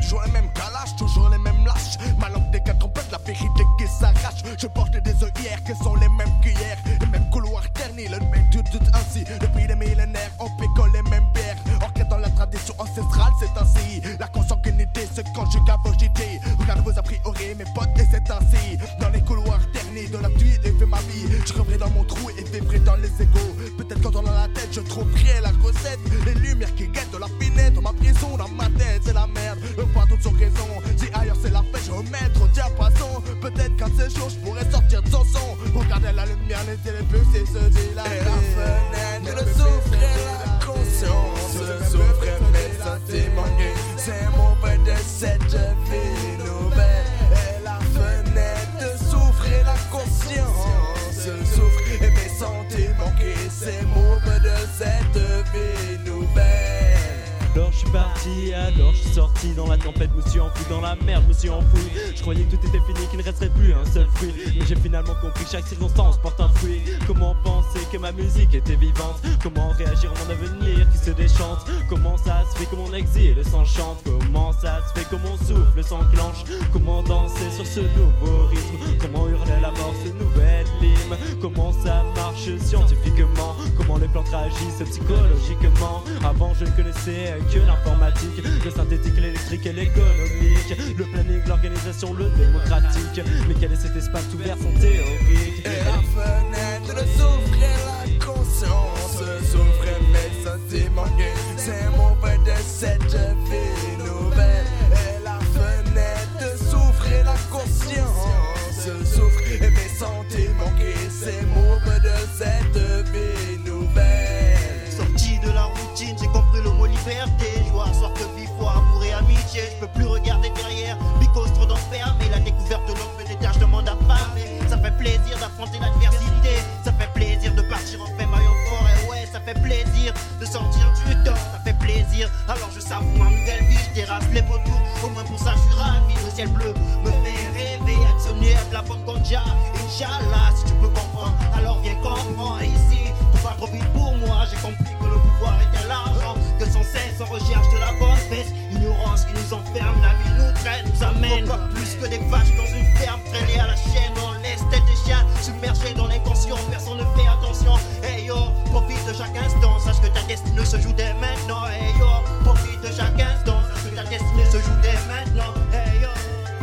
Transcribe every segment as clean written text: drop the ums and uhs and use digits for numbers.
toujours les mêmes calages, toujours les mêmes lâches. Ma langue des quatre complète, la vérité qui s'arrache. Je porte des œillères qui sont les mêmes qu'hier. Les mêmes couloirs ternis, le même tout ainsi. Depuis des millénaires, on picole les mêmes bières. Ancré dans la tradition ancestrale, c'est ainsi. La consanguinité se conjugue à vos JT. Regarde vos a priori, mes potes, et c'est ainsi. Dans les couloirs ternis de la tuile et fait ma vie. Je reviendrai dans mon trou et vivrai dans les égaux. Peut-être qu'en dans la tête, je trouverai la recette. Les lumières qui guettent de la finesse dans ma prison, dans ma tête, c'est la merde. Le poids toutes sont raison. Si ailleurs c'est la fête, je remettre au diapason. Peut-être qu'un de ces jours, je pourrais sortir de son son. Regardez la lumière, les télébuses et se dilater. Et la fenêtre, le souffle et la conscience. Le souffle et mes sentiments gris. C'est mauvais de cette vie nouvelle. Et la fenêtre, le souffle et la conscience. Le souffle et mes sentiments gris. C'est mauvais de cette vie nouvelle. Alors je suis parti, alors je suis sorti dans la tempête, me suis enfoui dans la merde, me suis enfoui. Je croyais que tout était fini, qu'il ne resterait plus un seul fruit. Mais j'ai finalement compris que chaque circonstance porte un fruit. Comment penser que ma musique était vivante? Comment réagir à mon avenir qui se déchante? Comment ça se fait que mon exil s'enchante? Comment ça se fait que mon souffle s'enclenche? Comment danser sur ce nouveau rythme? Comment hurler à la mort ce nouvel hymne? Comment ça marche scientifiquement? Comment les plantes réagissent psychologiquement? Avant je ne connaissais que l'informatique, le synthétique, l'électrique et l'économique, le planning, l'organisation, le démocratique. Mais quel est cet espace ouvert sans théorique? Et la fenêtre, le souffle et la conscience. Le souffle et mes sentiments gris. C'est mauvais de cette vie nouvelle. Et la fenêtre, le souffle et la conscience. Le souffle et mes sentiments gris. C'est mauvais de cette vie nouvelle. Sorti de la routine, j'ai compris le mot liberté. Joie, soir que vie, foi, amour et amitié. Je peux plus regarder derrière, bicose trop d'enfermé. La découverte de l'autre me détache de mon affamé. Ça fait plaisir d'affronter l'adversité. Ça fait plaisir de partir en paix, maillot fort. Et ouais, ça fait plaisir de sortir du temps. Ça fait plaisir, alors je savoure ma nouvelle vie. Je terrasse les vautours, au moins pour ça je suis ravi. Le ciel bleu me fait rêver, actionner de la bonne ganja. Inch'Allah, si tu peux comprendre, alors viens comprendre. Et ici, tout va trop vite pour moi. J'ai compris que le pouvoir était l'argent, que sans cesse on recherche de la bonne fesse. Ignorance qui nous enferme, la vie nous traîne, nous amène plus que des vaches dans une ferme, traînées à la chaîne. On laisse tête des chiens submergés dans l'inconscient, personne ne fait attention. Hey yo, profite de chaque instant, sache que ta destinée se joue dès maintenant. Hey yo, profite de chaque instant, sache que ta destinée se joue dès maintenant. Hey yo.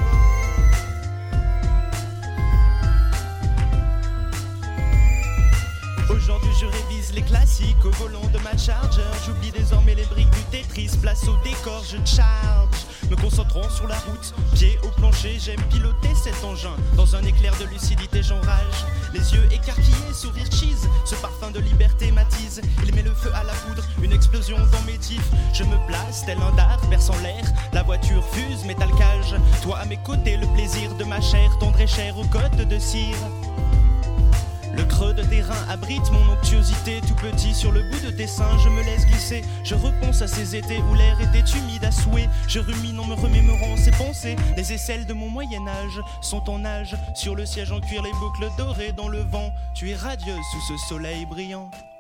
Aujourd'hui je révise les classiques au volant de ma Charger. J'oublie désormais les briques du Tetris, place au décor, je charge. Me concentrant sur la route, pied au plancher, j'aime piloter cet engin. Dans un éclair de lucidité j'enrage. Les yeux écarquillés, sourire cheese, ce parfum de liberté m'attise. Il met le feu à la poudre, une explosion dans mes tifs. Je me place tel un dard, perçant l'air. La voiture fuse, métal cage. Toi à mes côtés, le plaisir de ma chair, tendre et chère aux côtes de cire. Le creux de tes reins abrite mon onctuosité. Tout petit sur le bout de tes seins, je me laisse glisser. Je repense à ces étés où l'air était humide à souhait. Je rumine en me remémorant ces pensées. Les aisselles de mon Moyen-Âge sont ton âge. Sur le siège en cuir, les boucles dorées dans le vent. Tu es radieuse sous ce soleil brillant.